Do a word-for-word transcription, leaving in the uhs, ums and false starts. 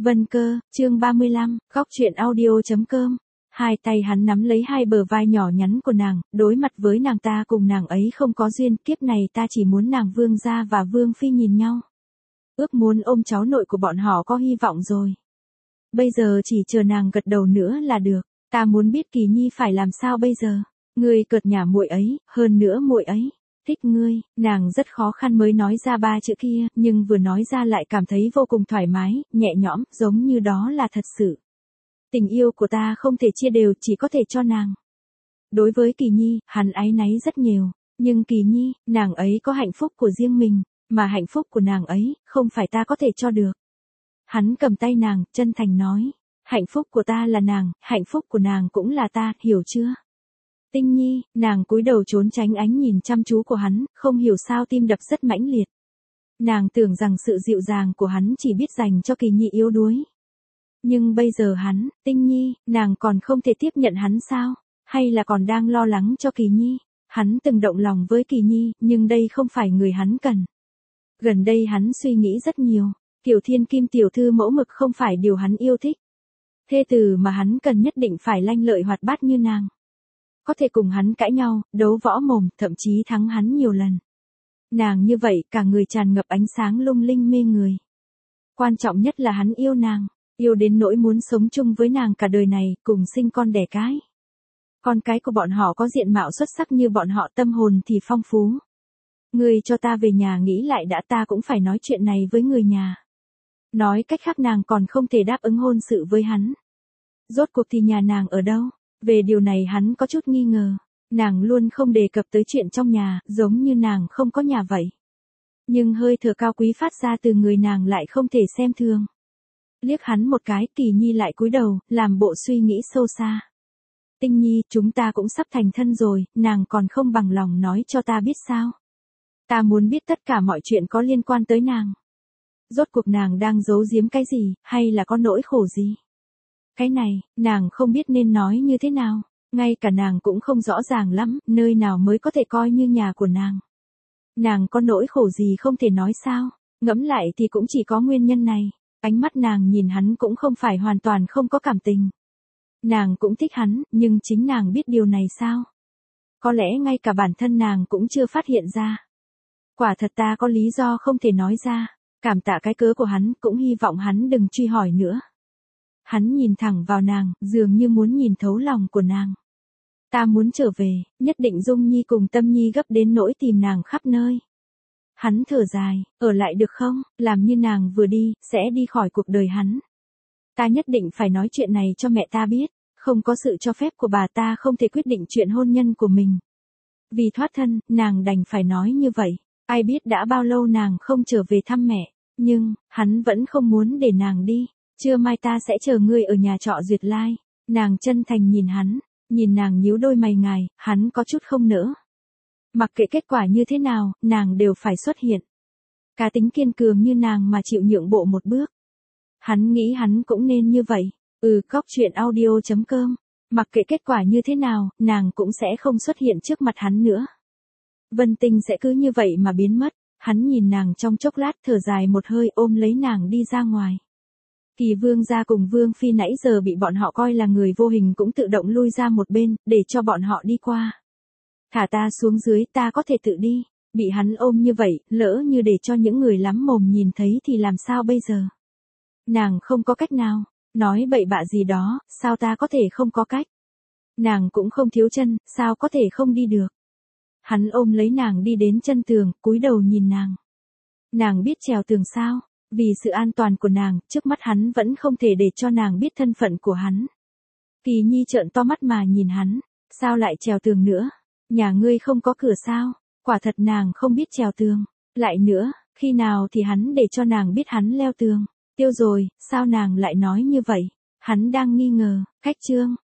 Vân Cơ, chương ba mươi lăm, góc truyện audio.com. Hai tay hắn nắm lấy hai bờ vai nhỏ nhắn của nàng, đối mặt với nàng ta cùng nàng ấy không có duyên, kiếp này ta chỉ muốn nàng Vương gia và Vương phi nhìn nhau. Ước muốn ôm cháu nội của bọn họ có hy vọng rồi. Bây giờ chỉ chờ nàng gật đầu nữa là được, ta muốn biết Kỳ Nhi phải làm sao bây giờ. Ngươi cợt nhả muội ấy, hơn nữa muội ấy thích ngươi. Nàng rất khó khăn mới nói ra ba chữ kia, nhưng vừa nói ra lại cảm thấy vô cùng thoải mái, nhẹ nhõm, giống như đó là thật sự. Tình yêu của ta không thể chia đều, chỉ có thể cho nàng. Đối với Kỳ Nhi, hắn áy náy rất nhiều, nhưng Kỳ Nhi, nàng ấy có hạnh phúc của riêng mình, mà hạnh phúc của nàng ấy, không phải ta có thể cho được. Hắn cầm tay nàng, chân thành nói, hạnh phúc của ta là nàng, hạnh phúc của nàng cũng là ta, hiểu chưa? Tinh Nhi, nàng cúi đầu trốn tránh ánh nhìn chăm chú của hắn, không hiểu sao tim đập rất mãnh liệt. Nàng tưởng rằng sự dịu dàng của hắn chỉ biết dành cho Kỳ Nhi yếu đuối. Nhưng bây giờ hắn, Tinh Nhi, nàng còn không thể tiếp nhận hắn sao? Hay là còn đang lo lắng cho Kỳ Nhi? Hắn từng động lòng với Kỳ Nhi, nhưng đây không phải người hắn cần. Gần đây hắn suy nghĩ rất nhiều, Kiều Thiên Kim tiểu thư mẫu mực không phải điều hắn yêu thích. Thê tử mà hắn cần nhất định phải lanh lợi hoạt bát như nàng. Có thể cùng hắn cãi nhau, đấu võ mồm, thậm chí thắng hắn nhiều lần. Nàng như vậy, cả người tràn ngập ánh sáng lung linh mê người. Quan trọng nhất là hắn yêu nàng, yêu đến nỗi muốn sống chung với nàng cả đời này, cùng sinh con đẻ cái. Con cái của bọn họ có diện mạo xuất sắc như bọn họ, tâm hồn thì phong phú. Ngươi cho ta về nhà nghĩ lại đã, ta cũng phải nói chuyện này với người nhà. Nói cách khác nàng còn không thể đáp ứng hôn sự với hắn. Rốt cuộc thì nhà nàng ở đâu? Về điều này hắn có chút nghi ngờ. Nàng luôn không đề cập tới chuyện trong nhà, giống như nàng không có nhà vậy. Nhưng hơi thở cao quý phát ra từ người nàng lại không thể xem thường. Liếc hắn một cái, Kỳ Nhi lại cúi đầu, làm bộ suy nghĩ sâu xa. Tinh Nhi, chúng ta cũng sắp thành thân rồi, nàng còn không bằng lòng nói cho ta biết sao? Ta muốn biết tất cả mọi chuyện có liên quan tới nàng. Rốt cuộc nàng đang giấu giếm cái gì, hay là có nỗi khổ gì? Cái này, nàng không biết nên nói như thế nào, ngay cả nàng cũng không rõ ràng lắm, nơi nào mới có thể coi như nhà của nàng. Nàng có nỗi khổ gì không thể nói sao, ngẫm lại thì cũng chỉ có nguyên nhân này, ánh mắt nàng nhìn hắn cũng không phải hoàn toàn không có cảm tình. Nàng cũng thích hắn, nhưng chính nàng biết điều này sao? Có lẽ ngay cả bản thân nàng cũng chưa phát hiện ra. Quả thật ta có lý do không thể nói ra, cảm tạ cái cớ của hắn, cũng hy vọng hắn đừng truy hỏi nữa. Hắn nhìn thẳng vào nàng, dường như muốn nhìn thấu lòng của nàng. Ta muốn trở về, nhất định Dung Nhi cùng Tâm Nhi gấp đến nỗi tìm nàng khắp nơi. Hắn thở dài, ở lại được không, làm như nàng vừa đi, sẽ đi khỏi cuộc đời hắn. Ta nhất định phải nói chuyện này cho mẹ ta biết, không có sự cho phép của bà ta không thể quyết định chuyện hôn nhân của mình. Vì thoát thân, nàng đành phải nói như vậy, ai biết đã bao lâu nàng không trở về thăm mẹ, nhưng, hắn vẫn không muốn để nàng đi. Trưa mai ta sẽ chờ ngươi ở nhà trọ Duyệt Lai. Nàng chân thành nhìn hắn, nhìn nàng nhíu đôi mày ngài, hắn có chút không nỡ. Mặc kệ kết quả như thế nào, nàng đều phải xuất hiện. Cá tính kiên cường như nàng mà chịu nhượng bộ một bước. Hắn nghĩ hắn cũng nên như vậy. Ừ, góc truyện audio.com. Mặc kệ kết quả như thế nào, nàng cũng sẽ không xuất hiện trước mặt hắn nữa. Vân Tinh sẽ cứ như vậy mà biến mất. Hắn nhìn nàng trong chốc lát, thở dài một hơi, ôm lấy nàng đi ra ngoài. Kỳ Vương gia cùng Vương phi nãy giờ bị bọn họ coi là người vô hình cũng tự động lui ra một bên, để cho bọn họ đi qua. Thả ta xuống dưới, ta có thể tự đi. Bị hắn ôm như vậy, lỡ như để cho những người lắm mồm nhìn thấy thì làm sao bây giờ? Nàng không có cách nào, nói bậy bạ gì đó, sao ta có thể không có cách? Nàng cũng không thiếu chân, sao có thể không đi được? Hắn ôm lấy nàng đi đến chân tường, cúi đầu nhìn nàng. Nàng biết trèo tường sao? Vì sự an toàn của nàng, trước mắt hắn vẫn không thể để cho nàng biết thân phận của hắn. Kỳ Nhi trợn to mắt mà nhìn hắn, sao lại trèo tường nữa? Nhà ngươi không có cửa sao? Quả thật nàng không biết trèo tường. Lại nữa, khi nào thì hắn để cho nàng biết hắn leo tường? Tiêu rồi, sao nàng lại nói như vậy? Hắn đang nghi ngờ, cách chương.